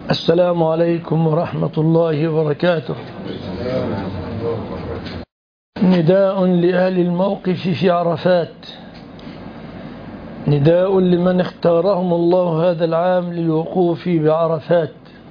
السلام عليكم ورحمة الله وبركاته. نداء لأهل الموقف في عرفات، نداء لمن اختارهم الله هذا العام للوقوف بعرفات،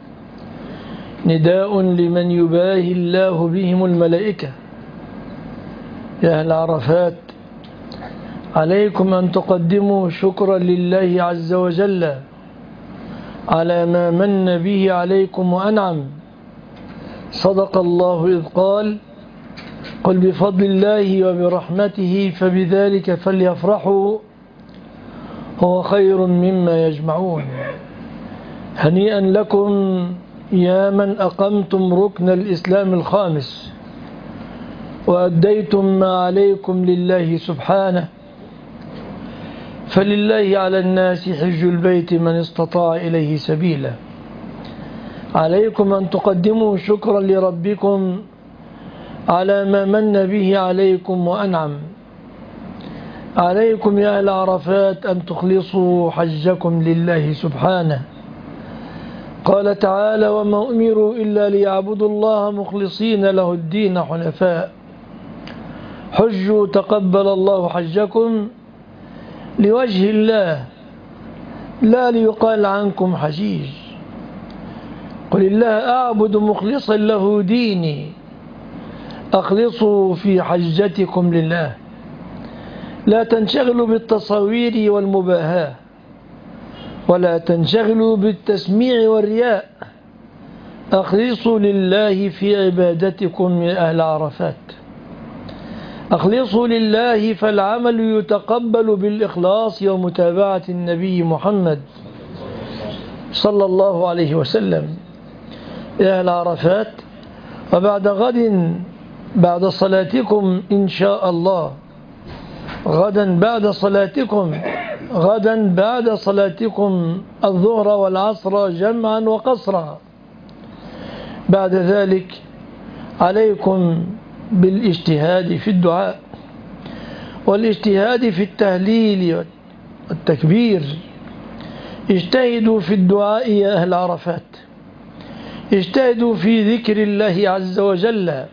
نداء لمن يباهي الله بهم الملائكة. يا أهل عرفات، عليكم أن تقدموا شكرا لله عز وجل على ما من به عليكم وأنعم. صدق الله إذ قال: قل بفضل الله وبرحمته فبذلك فليفرحوا هو خير مما يجمعون. هنيئا لكم يا من أقمتم ركن الإسلام الخامس وأديتم ما عليكم لله سبحانه. فلله على الناس حج البيت من استطاع إليه سبيلا. عليكم أن تقدموا شكرا لربكم على ما من به عليكم وأنعم. عليكم يا أهل عرفات أن تخلصوا حجكم لله سبحانه. قال تعالى: وما أمروا إلا ليعبدوا الله مخلصين له الدين حنفاء. حجوا تقبل الله حجكم لوجه الله، لا ليقال عنكم حجيج. قل الله أعبد مخلصا له ديني. أخلصوا في حجتكم لله، لا تنشغلوا بالتصاوير والمباهاة، ولا تنشغلوا بالتسميع والرياء. أخلصوا لله في عبادتكم يا أهل عرفات. أخلصوا لله، فالعمل يتقبل بالإخلاص ومتابعة النبي محمد صلى الله عليه وسلم. يا أهل عرفات، وبعد غد بعد صلاتكم إن شاء الله، غدا بعد صلاتكم الظهر والعصر جمعا وقصرا. بعد ذلك عليكم بالاجتهاد في الدعاء والاجتهاد في التهليل والتكبير. اجتهدوا في الدعاء يا أهل عرفات، اجتهدوا في ذكر الله عز وجل.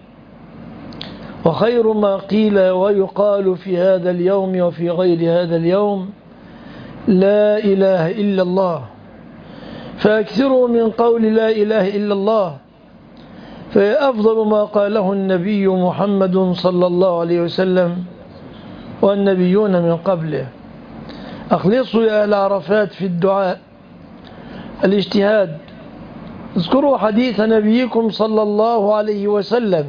وخير ما قيل ويقال في هذا اليوم وفي غير هذا اليوم لا إله إلا الله. فأكثروا من قول لا إله إلا الله، فهي أفضل ما قاله النبي محمد صلى الله عليه وسلم والنبيون من قبله. أخلصوا يا أهل عرفات في الدعاء، الاجتهاد. اذكروا حديث نبيكم صلى الله عليه وسلم: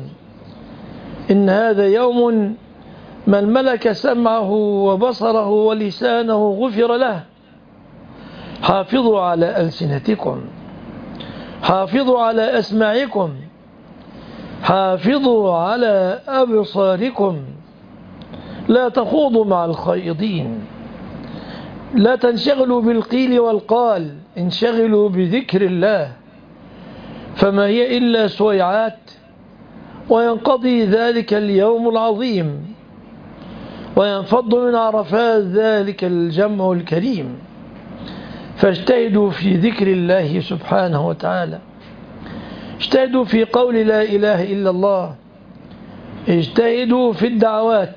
إن هذا يوم من ملك سمعه وبصره ولسانه غفر له. حافظوا على ألسنتكم، حافظوا على أسماعكم، حافظوا على أبصاركم. لا تخوضوا مع الخائضين، لا تنشغلوا بالقيل والقال، انشغلوا بذكر الله، فما هي إلا سويعات وينقضي ذلك اليوم العظيم، وينفض من عرفات ذلك الجمع الكريم. فاجتهدوا في ذكر الله سبحانه وتعالى، اجتهدوا في قول لا إله إلا الله، اجتهدوا في الدعوات.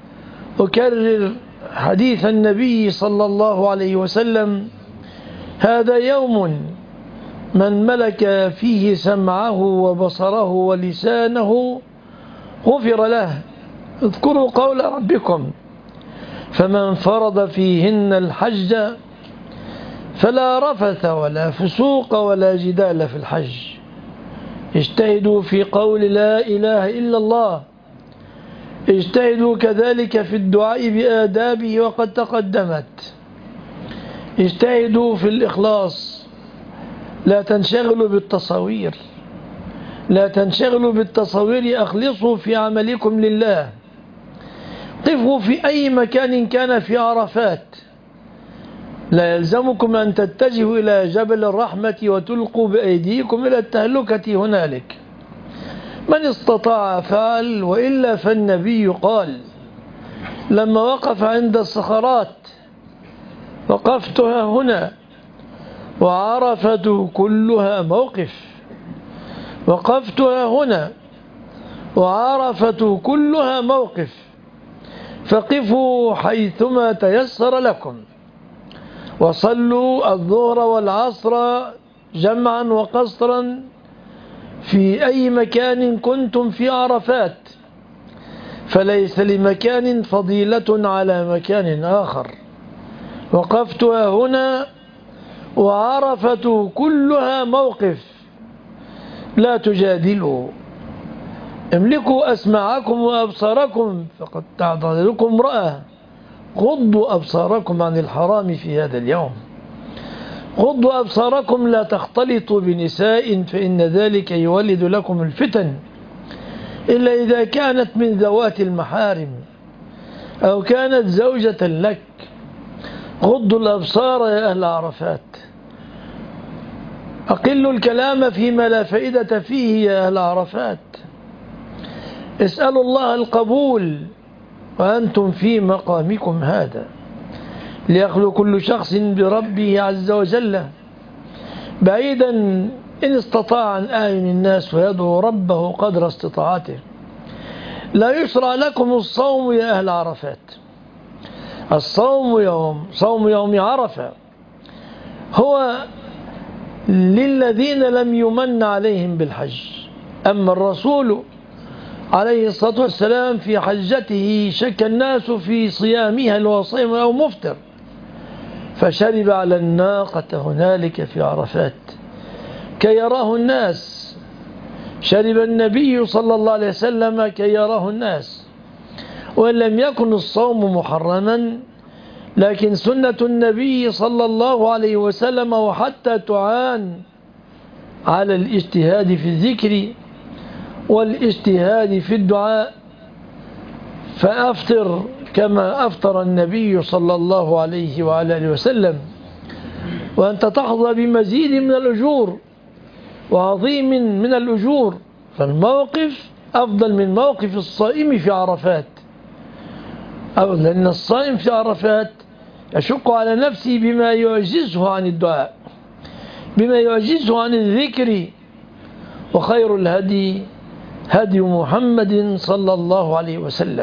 أكرر حديث النبي صلى الله عليه وسلم: هذا يوم من ملك فيه سمعه وبصره ولسانه غفر له. اذكروا قول ربكم: فمن فرض فيهن الحج فلا رفث ولا فسوق ولا جدال في الحج. اجتهدوا في قول لا إله إلا الله، اجتهدوا كذلك في الدعاء بآدابه وقد تقدمت. اجتهدوا في الإخلاص، لا تنشغلوا بالتصاوير، لا تنشغلوا بالتصاوير. أخلصوا في عملكم لله. قفوا في أي مكان كان في عرفات، لا يلزمكم أن تتجهوا إلى جبل الرحمة وتلقوا بأيديكم إلى التهلكة هنالك. من استطاع فعل، وإلا فالنبي قال لما وقف عند الصخرات: وقفتها هنا وعرفة كلها موقف. وقفتها هنا وعرفة كلها موقف، فقفوا حيثما تيسر لكم، وصلوا الظهر والعصر جمعا وقصرا في أي مكان كنتم في عرفات، فليس لمكان فضيلة على مكان آخر. وقفتها هنا وعرفة كلها موقف، لا تجادلوا، املكوا أسماعكم وأبصاركم فقد تعتذركم امرأة، غضوا أبصاركم عن الحرام في هذا اليوم، غضوا أبصاركم لا تختلطوا بنساء فإن ذلك يولد لكم الفتن، إلا إذا كانت من ذوات المحارم أو كانت زوجة لك. غضوا الأبصار يا أهل عرفات، أقلوا الكلام فيما لا فائدة فيه يا أهل عرفات، اسألوا الله القبول وأنتم في مقامكم هذا، ليخلو كل شخص بربه عز وجل بعيدا إن استطاع عن أعين الناس، ويدعو ربه قدر استطاعته. لا يشرع لكم الصوم يا أهل عرفات، الصوم صوم يوم عرفة هو للذين لم يمن عليهم بالحج. أما الرسول عليه الصلاة والسلام في حجته شك الناس في صيامها الوصيم أو مفطر، فشرب على الناقة هنالك في عرفات كي يراه الناس، شرب النبي صلى الله عليه وسلم كي يراه الناس. وإن لم يكن الصوم محرما لكن سنة النبي صلى الله عليه وسلم، وحتى تعان على الاجتهاد في الذكر والاجتهاد في الدعاء، فأفطر كما أفطر النبي صلى الله عليه وعلى آله وسلم، وأنت تحظى بمزيد من الأجور وعظيم من الأجور، فالموقف أفضل من موقف الصائم في عرفات، لأن الصائم في عرفات يشق على نفسه بما يعجزه عن الدعاء، بما يعجزه عن الذكر. وخير الهدي هدي محمد صلى الله عليه وسلم.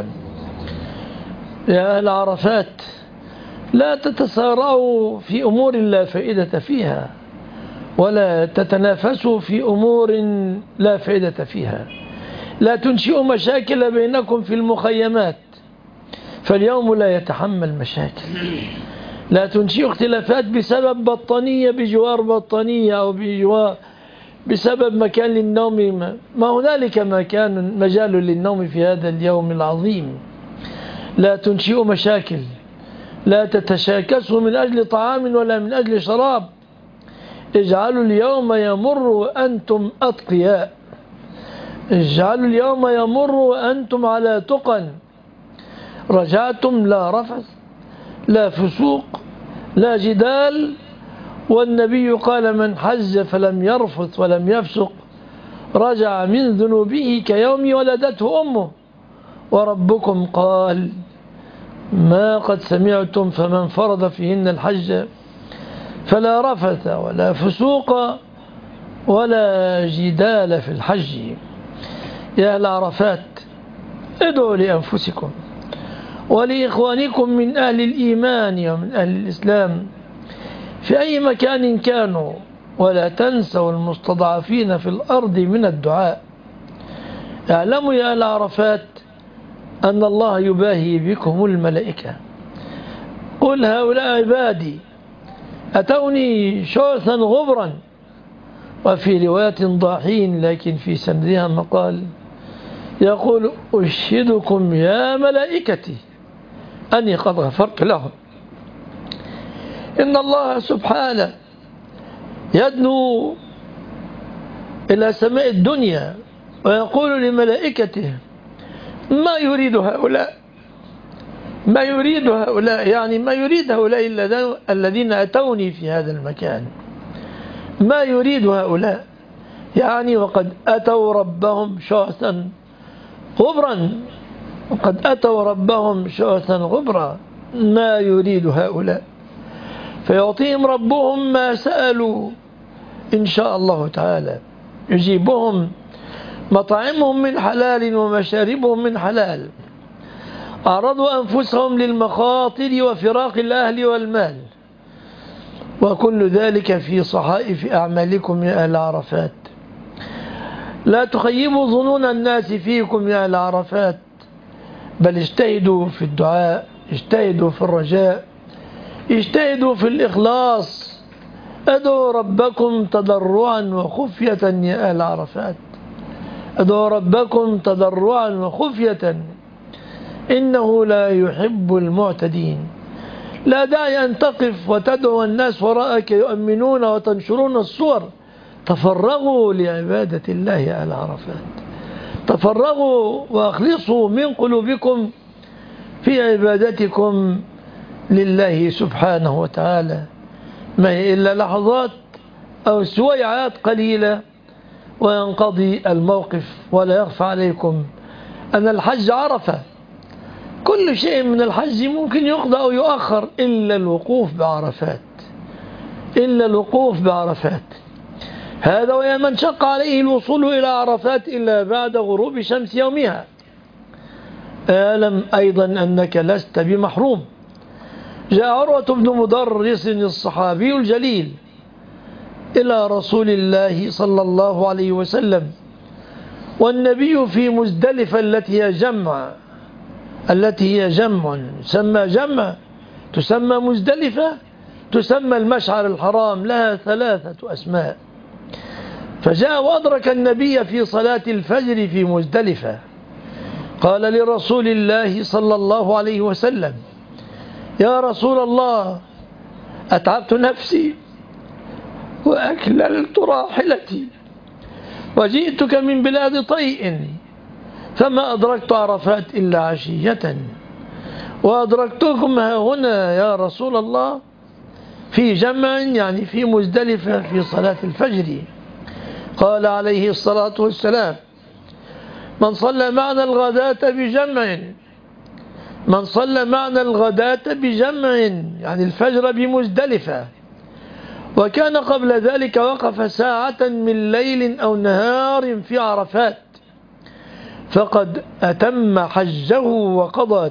يا أهل عرفات، لا تتسارعوا في أمور لا فائدة فيها، ولا تتنافسوا في أمور لا فائدة فيها، لا تنشئوا مشاكل بينكم في المخيمات، فاليوم لا يتحمل مشاكل. لا تنشئوا اختلافات بسبب بطانية بجوار بطانية أو بسبب مكان للنوم، ما هنالك مجال للنوم في هذا اليوم العظيم. لا تنشئوا مشاكل، لا تتشاكسوا من أجل طعام ولا من أجل شراب. اجعلوا اليوم يمر وأنتم أتقياء، اجعلوا اليوم يمر وأنتم على تقى، رجعتم لا رفث لا فسوق لا جدال. والنبي قال: من حج فلم يرفث ولم يفسق رجع من ذنوبه كيوم ولدته أمه. وربكم قال: ما قد سمعتم، فمن فرض فيهن الحج فلا رفث ولا فسوق ولا جدال في الحج. يا أهل عرفات، ادعوا لأنفسكم ولإخوانكم من أهل الإيمان ومن أهل الإسلام في أي مكان كانوا، ولا تنسوا المستضعفين في الأرض من الدعاء. اعلموا يا أهل عرفات أن الله يباهي بكم الملائكة. قل: هؤلاء عبادي أتوني شعثا غبرا، وفي رواية ضاحين لكن في سندها مقال يقول: أشهدكم يا ملائكتي أني قد غفرت لهم. إن الله سبحانه يدنو إلى سماء الدنيا ويقول لملائكته: ما يريد هؤلاء، ما يريد هؤلاء، يعني ما يريد هؤلاء الذين أتوني في هذا المكان، ما يريد هؤلاء، يعني وقد أتوا ربهم شعثا غبرا، وقد أتوا ربهم شعثا غبرا، ما يريد هؤلاء. فيعطيهم ربهم ما سألوا إن شاء الله تعالى، يجيبهم مطعمهم من حلال ومشاربهم من حلال، أعرضوا أنفسهم للمخاطر وفراق الأهل والمال، وكل ذلك في صحائف أعمالكم يا أهل عرفات. لا تخيبوا ظنون الناس فيكم يا أهل عرفات، بل اجتهدوا في الدعاء، اجتهدوا في الرجاء، اجتهدوا في الإخلاص، ادعوا ربكم تضرعا وخفية يا أهل عرفات، ادعوا ربكم تضرعا وخفية إنه لا يحب المعتدين. لا داعي أن تقف وتدعو الناس وراءك يؤمنون وتنشرون الصور. تفرغوا لعبادة الله يا أهل عرفات، تفرغوا وأخلصوا من قلوبكم في عبادتكم لله سبحانه وتعالى. ما هي إلا لحظات أو سويعات قليلة وينقضي الموقف. ولا يخفى عليكم أن الحج عرفة، كل شيء من الحج ممكن يقضى أو يؤخر إلا الوقوف بعرفات، إلا الوقوف بعرفات. هذا ويا من شق عليه الوصول إلى عرفات إلا بعد غروب شمس يومها. اعلم أيضا أنك لست بمحروم. جاء عروة بن مدرس الصحابي الجليل إلى رسول الله صلى الله عليه وسلم والنبي في مزدلفة التي هي جمع تسمى مزدلفة، تسمى المشعر الحرام، لها 3 أسماء. فجاء وأدرك النبي في صلاة الفجر في مزدلفة، قال لرسول الله صلى الله عليه وسلم: يا رسول الله، أتعبت نفسي وأكللت راحلتي وجئتك من بلاد طيء، فما أدركت عرفات إلا عشية، وأدركتكم ها هنا يا رسول الله في جمع، يعني في مزدلفة في صلاة الفجر. قال عليه الصلاة والسلام: من صلى معنا الغداة بجمع يعني الفجر بمزدلفة، وكان قبل ذلك وقف ساعة من ليل أو نهار في عرفات، فقد أتم حجه وقضى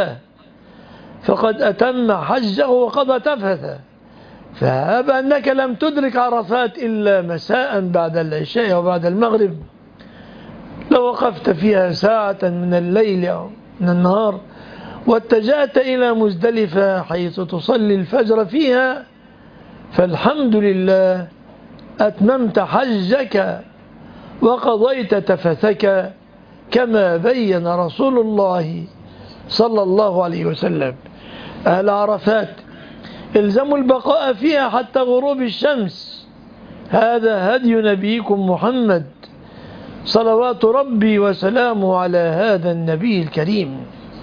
تفثه. فهب أنك لم تدرك عرفات إلا مساء بعد العشاء وبعد المغرب، لو وقفت فيها ساعة من الليل أو من النهار واتجهت إلى مزدلفة حيث تصلي الفجر فيها، فالحمد لله أتممت حجك وقضيت تفثك، كما بين رسول الله صلى الله عليه وسلم. أهل عرفات، الزموا البقاء فيها حتى غروب الشمس، هذا هدي نبيكم محمد صلوات ربي وسلامه على هذا النبي الكريم.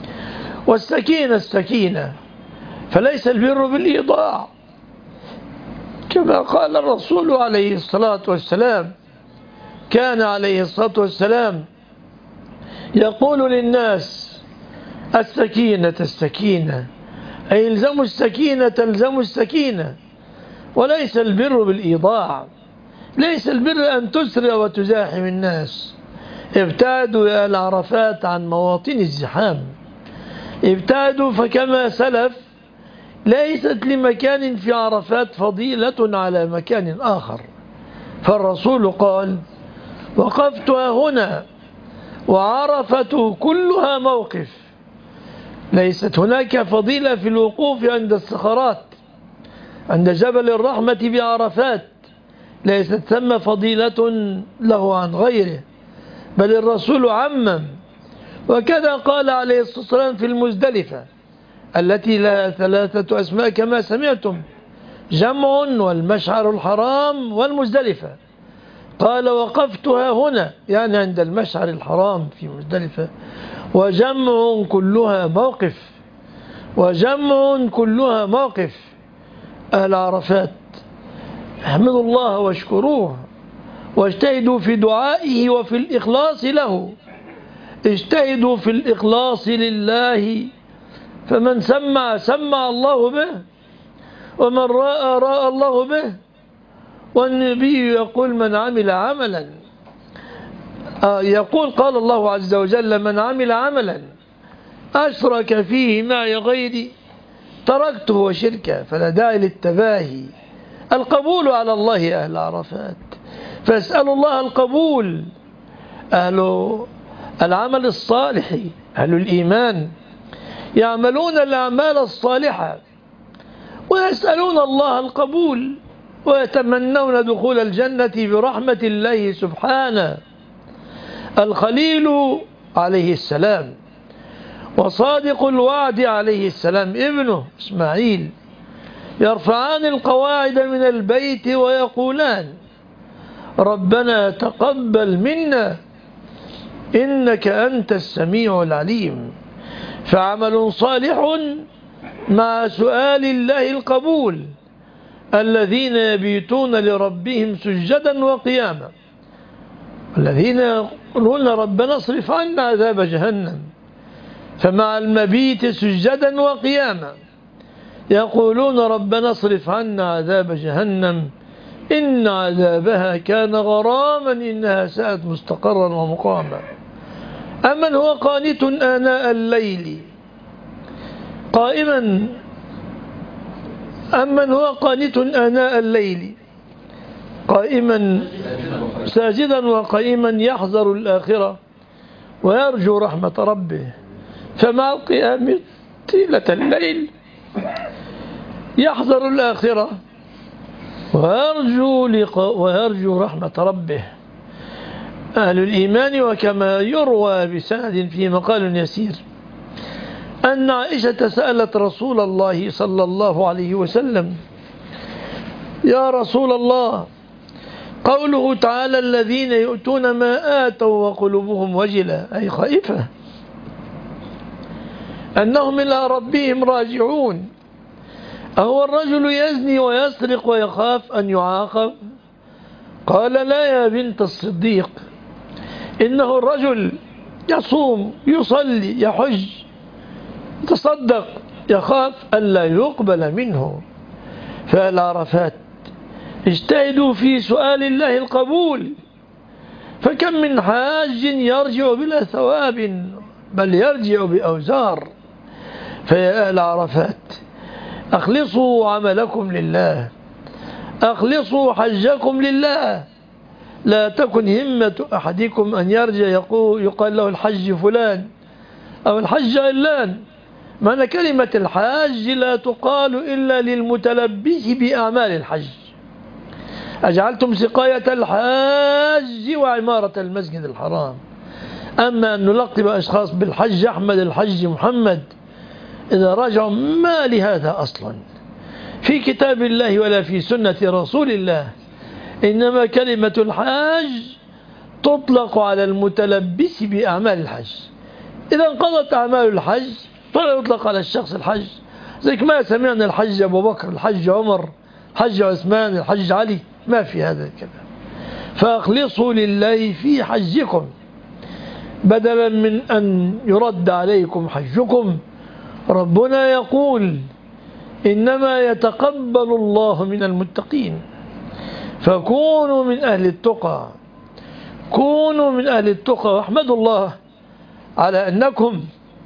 والسكينة، فليس البر بالإيضاع، كما قال الرسول عليه الصلاة والسلام. كان عليه الصلاة والسلام يقول للناس: السكينة، أي الزموا السكينة، وليس البر بالإيضاع، ليس البر أن تسرع وتزاحم الناس. ابتعدوا يا أهل عرفات عن مواطن الزحام، ابتعدوا، فكما سلف ليست لمكان في عرفات فضيلة على مكان آخر. فالرسول قال: وقفت هنا وعرفة كلها موقف. ليست هناك فضيلة في الوقوف عند الصخرات، عند جبل الرحمة بعرفات، ليست ثم فضيلة له عن غيره، بل الرسول عمم. وكذا قال عليه الصلاة والسلام في المزدلفة التي لها 3 أسماء كما سمعتم: جمع والمشعر الحرام والمزدلفة. قال: وقفتها هنا، يعني عند المشعر الحرام في مزدلفة، وجمع كلها موقف. أهل عرفات، احمدوا الله واشكروه، واجتهدوا في دعائه وفي الإخلاص له. اجتهدوا في الإخلاص لله، فمن سمع الله به، ومن راى راى الله به. والنبي يقول من عمل عملا يقول قال الله عز وجل من عمل عملا أشرك فيه معي غيري تركته وشركه. فلا داعي للتباهي. القبول على الله أهل عرفات، فاسألوا الله القبول. أهل العمل الصالح أهل الإيمان يعملون الأعمال الصالحة ويسألون الله القبول ويتمنون دخول الجنة برحمة الله سبحانه. الخليل عليه السلام وصادق الوعد عليه السلام ابنه إسماعيل يرفعان القواعد من البيت ويقولان ربنا تقبل منا إنك أنت السميع العليم. فعمل صالح مع سؤال الله القبول. الذين يبيتون لربهم سجدا وقياما، الذين يقولون ربنا اصرف عنا عذاب جهنم، فمع المبيت سجدا وقياما يقولون ربنا اصرف عنا عذاب جهنم إن عذابها كان غراما إنها ساءت مستقرا ومقاما. أمن هو قانت آناء الليل قائما أمن هو قانت آناء الليل قائما ساجدا وقائما يحذر الآخرة ويرجو رحمة ربه، فمع القيام طيلة الليل يحذر الآخرة ويرجو رحمة ربه. أهل الإيمان. وكما يروى بسند في مقال يسير أن عائشة سألت رسول الله صلى الله عليه وسلم يا رسول الله قوله تعالى الذين يؤتون ما آتوا وقلوبهم وجلة أي خائفة أنهم إلى ربهم راجعون، أهو الرجل يزني ويسرق ويخاف أن يعاقب؟ قال لا يا بنت الصديق، إنه الرجل يصوم يصلي يحج يتصدق يخاف ألا يقبل منه. فالعرفات اجتهدوا في سؤال الله القبول، فكم من حاج يرجع بلا ثواب بل يرجع بأوزار. فيا أهل عرفات أخلصوا عملكم لله، أخلصوا حجكم لله. لا تكن همة أحدكم أن يرجع يقال له الحج فلان أو الحج علان. معنى كلمة الحاج لا تقال إلا للمتلبس بأعمال الحج. أجعلتم سقاية الحاج وعمارة المسجد الحرام. أما أن نلقب أشخاص بالحج أحمد الحج محمد إذا رجعوا ما لهذا أصلا في كتاب الله ولا في سنة رسول الله. إنما كلمة الحاج تطلق على المتلبس بأعمال الحج. إذا انقضت أعمال الحج فلا يطلق على الشخص الحج. زي ما سمعنا الحج أبو بكر الحج عمر الحج عثمان الحج علي، ما في هذا الكلام. فأخلصوا لله في حجكم بدلا من أن يرد عليكم حجكم. ربنا يقول إنما يتقبل الله من المتقين. فكونوا من أهل التقى، كونوا من أهل التقى. واحمدوا الله على أنكم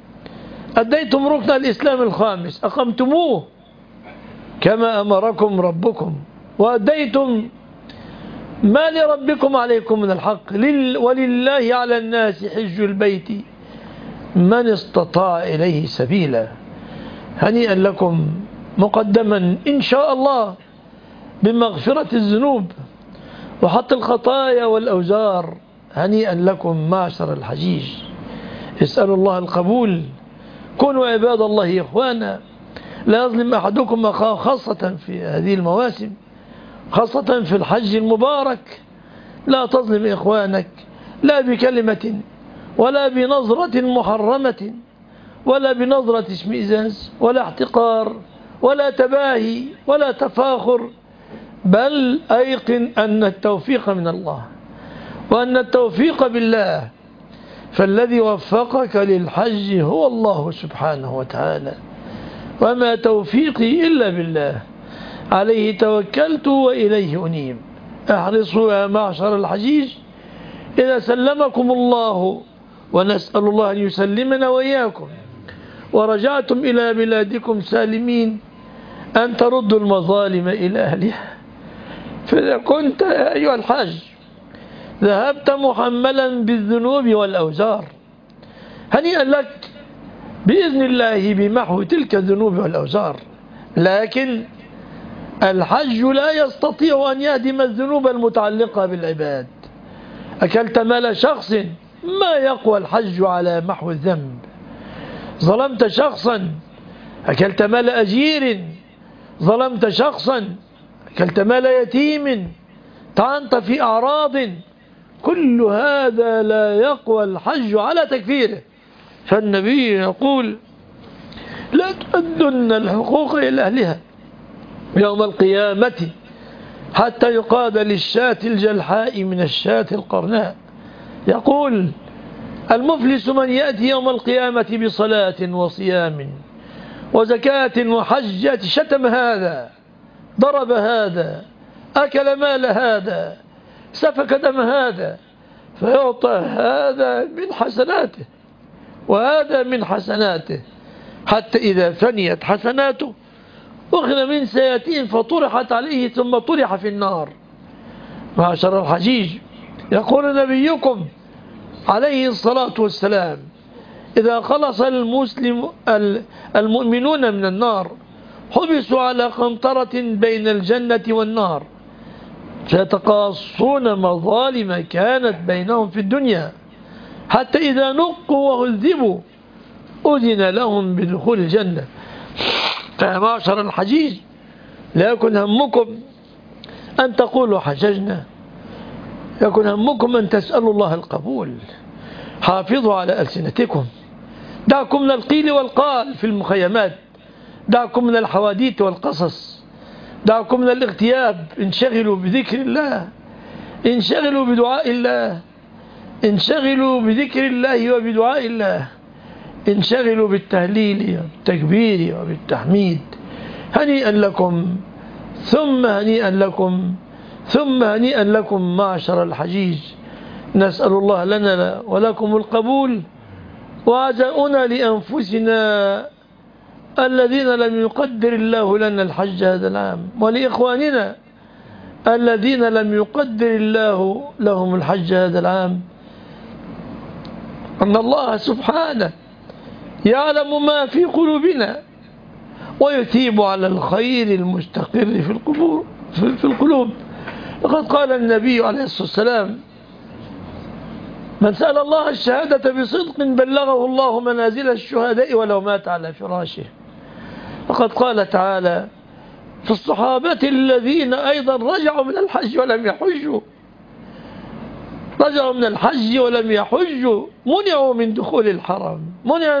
أديتم ركن الإسلام الخامس، أقمتموه كما أمركم ربكم، وأديتم ما لربكم عليكم من الحق. ولله على الناس حج البيت من استطاع إليه سبيلا. هنيئا لكم مقدما إن شاء الله بمغفرة الذنوب وحط الخطايا والأوزار. هنيئا لكم معشر الحجيج. اسألوا الله القبول. كونوا عباد الله إخوانا. لا يظلم أحدكم أخاه، خاصة في هذه المواسم، خاصة في الحج المبارك. لا تظلم إخوانك لا بكلمة ولا بنظرة محرمة ولا بنظرة اشمئزاز ولا احتقار ولا تباهي ولا تفاخر، بل أيقن أن التوفيق من الله وأن التوفيق بالله. فالذي وفقك للحج هو الله سبحانه وتعالى، وما توفيقي إلا بالله. عليه توكلت وإليه أنيب. احرصوا يا معشر الحجيج إذا سلمكم الله، ونسأل الله أن يسلمنا وإياكم، ورجعتم إلى بلادكم سالمين، أن تردوا المظالم إلى أهلها. فإذا كنت أيها الحاج ذهبت محملا بالذنوب والأوزار، هنيئا لك بإذن الله بمحو تلك الذنوب والأوزار. لكن الحج لا يستطيع أن يهدم الذنوب المتعلقة بالعباد. أكلت مال شخص، ما يقوى الحج على محو الذنب. ظلمت شخصا، أكلت مال أجير، ظلمت شخصا، أكلت مال يتيم، طعنت في أعراض، كل هذا لا يقوى الحج على تكفيره. فالنبي يقول: لا تؤدن الحقوق إلى أهلها يوم القيامة حتى يقاد للشاة الجلحاء من الشاة القرناء. يقول: المفلس من يأتي يوم القيامة بصلاة وصيام وزكاة وحجة، شتم هذا، ضرب هذا، أكل مال هذا، سفك دم هذا، فيعطى هذا من حسناته وهذا من حسناته، حتى إذا فنيت حسناته أخذ من سيئاته فطرحت عليه ثم طرح في النار. معشر الحجيج، يقول نبيكم عليه الصلاة والسلام: إذا خلص المؤمنون من النار حبسوا على قنطرة بين الجنة والنار فيتقاصون مظالم كانت بينهم في الدنيا، حتى إذا نقوا وهذبوا أذن لهم بدخول الجنة. فيا معشر الحجيج، لا يكن همكم أن تقولوا حججنا، يكن همكم أن تسألوا الله القبول. حافظوا على ألسنتكم، دعكم من القيل والقال في المخيمات، دعكم من الحواديت والقصص، دعكم من الاغتياب. انشغلوا بذكر الله، انشغلوا بدعاء الله، انشغلوا بذكر الله وبدعاء الله، انشغلوا بالتهليل والتكبير وبالتحميد. هنيئا لكم ثم هنيئا لكم ثم هنيئا لكم معشر الحجيج. نسأل الله لنا ولكم القبول، وعزاؤنا لأنفسنا الذين لم يقدر الله لنا الحج هذا العام، ولإخواننا الذين لم يقدر الله لهم الحج هذا العام، أن الله سبحانه يعلم ما في قلوبنا ويثيب على الخير المستقر في القلوب. لقد قال النبي عليه الصلاة والسلام: من سأل الله الشهادة بصدق بلغه الله منازل الشهداء ولو مات على فراشه. لقد قال تعالى في الصحابة الذين أيضا رجعوا من الحج ولم يحجوا، رجعوا من الحج ولم يحجوا، منعوا من دخول الحرم، منعوا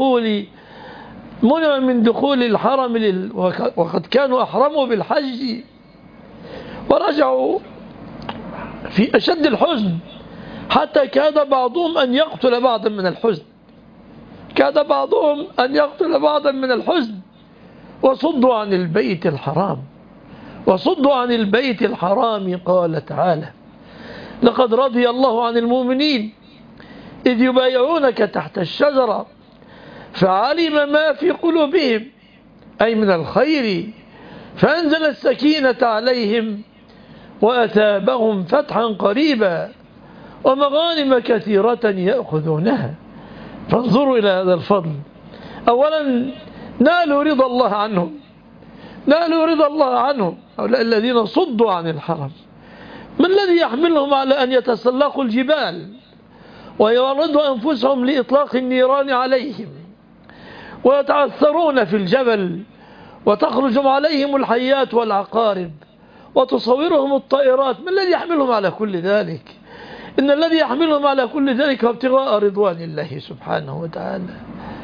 من دخول الحرم، وقد كانوا أحرموا بالحج ورجعوا في أشد الحزن، حتى كاد بعضهم أن يقتل بعضا من الحزن، كاد بعضهم أن يقتل بعضا من الحزن. وصدوا عن البيت الحرام، وصدوا عن البيت الحرام. قال تعالى: لقد رضي الله عن المؤمنين إذ يبايعونك تحت الشجرة فعلم ما في قلوبهم، أي من الخير، فأنزل السكينة عليهم وأثابهم فتحا قريبا ومغانم كثيرة يأخذونها. فانظروا إلى هذا الفضل. أولا نالوا رضا الله عنهم، نالوا رضا الله عنهم هؤلاء الذين صدوا عن الحرم. ما الذي يحملهم على أن يتسلقوا الجبال ويعرضوا أنفسهم لإطلاق النيران عليهم ويتعثرون في الجبل وتخرج عليهم الحيات والعقارب وتصورهم الطائرات؟ ما الذي يحملهم على كل ذلك؟ إن الذي يحملهم على كل ذلك هو ابتغاء رضوان الله سبحانه وتعالى،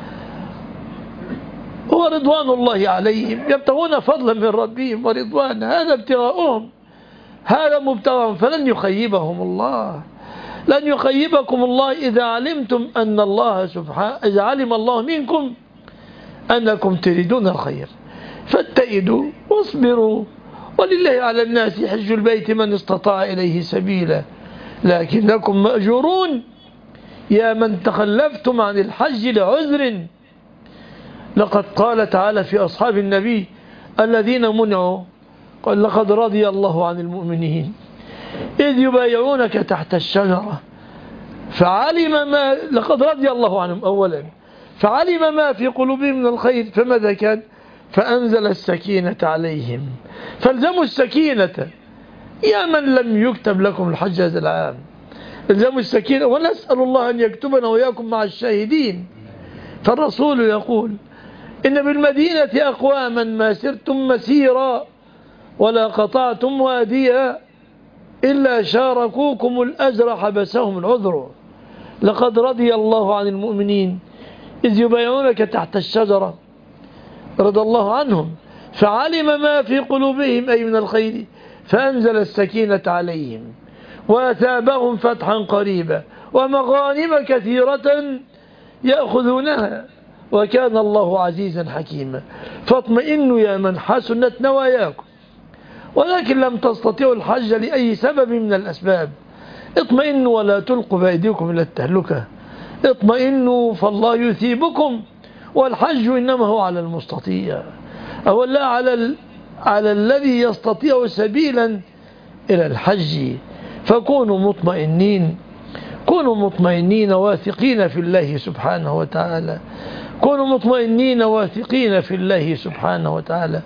هو رضوان الله عليهم، يبتغون فضلا من ربهم ورضوان، هذا ابتغاؤهم، هذا مبتغاهم. فلن يخيبهم الله، لن يخيبكم الله إذا علمتم أن الله سبحانه، إذا علم الله منكم أنكم تريدون الخير. فاتئدوا واصبروا، ولله على الناس حج البيت من استطاع إليه سبيلا، لكنكم مأجورون يا من تخلفتم عن الحج لعذر. لقد قال تعالى في أصحاب النبي الذين منعوا، قال لقد رضي الله عن المؤمنين إذ يبايعونك تحت الشجرة فعلم ما، لقد رضي الله عنهم أولا، فعلم ما في قلوبهم من الخير، فماذا كان؟ فأنزل السكينة عليهم. فالزموا السكينة يا من لم يكتب لكم الحج هذا العام، الزموا السكينة، ونسأل الله أن يكتبنا وإياكم مع الشاهدين. فالرسول يقول إن بالمدينة أقواما ما سرتم مسيرا ولا قطعتم واديا إلا شاركوكم الأجر حبسهم العذر. لقد رضي الله عن المؤمنين إذ يبايعونك تحت الشجرة، رضى الله عنهم، فعلم ما في قلوبهم أي من الخير فأنزل السكينة عليهم وأثابهم فتحا قريبا ومغانم كثيرة يأخذونها وكان الله عزيزا حكيما. فاطمئنوا يا من حسنت نواياكم ولكن لم تستطيعوا الحج لأي سبب من الأسباب، اطمئنوا ولا تلقوا بأيديكم إلى التهلكة، اطمئنوا فالله يثيبكم، والحج إنما هو على المستطيع أو لا على الذي يستطيع سبيلا إلى الحج. فكونوا مطمئنين، كونوا مطمئنين واثقين في الله سبحانه وتعالى، كونوا مطمئنين واثقين في الله سبحانه وتعالى.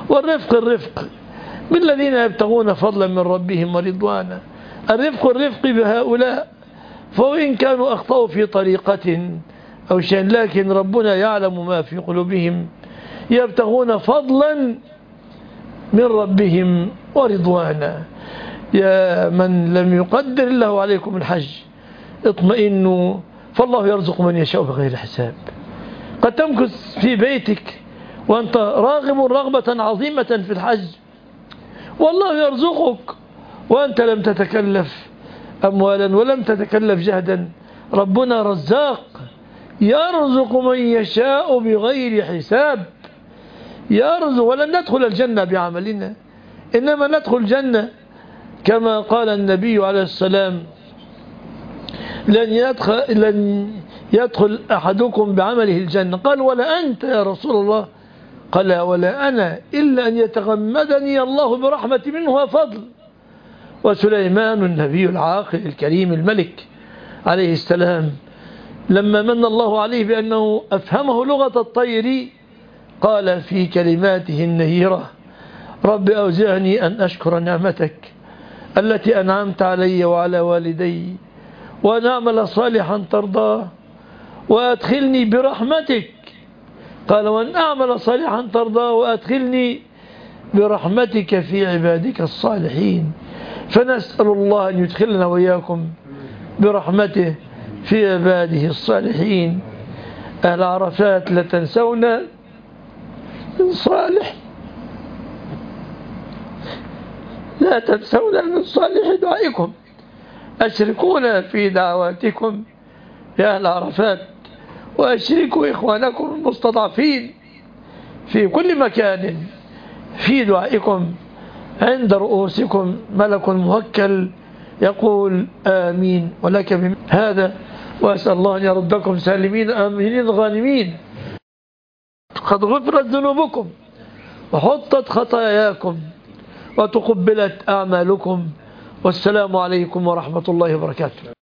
والرفق بالذين يبتغون فضلا من ربهم ورضوانا، الرفق بهؤلاء، فوإن كانوا أخطأوا في طريقة أو شيء لكن ربنا يعلم ما في قلوبهم، يبتغون فضلا من ربهم ورضوانا. يا من لم يقدر الله عليكم الحج اطمئنوا فالله يرزق من يشاء بغير حساب. قد تمكث في بيتك وأنت راغب رغبة عظيمة في الحج والله يرزقك وأنت لم تتكلف أموالا ولم تتكلف جهدا. ربنا رزاق يرزق من يشاء بغير حساب، يرزق. ولن ندخل الجنة بعملنا، إنما ندخل الجنة كما قال النبي عليه السلام لن يدخل أحدكم بعمله الجنة. قال ولا أنت يا رسول الله؟ قال ولا أنا إلا أن يتغمدني الله برحمة منه وفضل. وسليمان النبي العاقل الكريم الملك عليه السلام لما من الله عليه بأنه أفهمه لغة الطير قال في كلماته النهيرة رب أوزعني أن أشكر نعمتك التي أنعمت علي وعلى والدي وأن أعمل صالحا ترضاه وأدخلني برحمتك. قال وأن أعمل صالحا ترضاه وأدخلني برحمتك في عبادك الصالحين. فنسأل الله أن يدخلنا وإياكم برحمته في عباده الصالحين. أهل عرفات لا تنسونا من صالح، لا تنسونا من صالح دعائكم، أشركونا في دعواتكم يا أهل عرفات، وأشركوا إخوانكم المستضعفين في كل مكان في دعائكم. عند رؤوسكم ملك موكل يقول آمين ولك هذا، وأسأل الله أن يردكم سالمين آمنين غانمين. قد غفرت ذنوبكم وحطت خطاياكم وتقبلت أعمالكم، والسلام عليكم ورحمة الله وبركاته.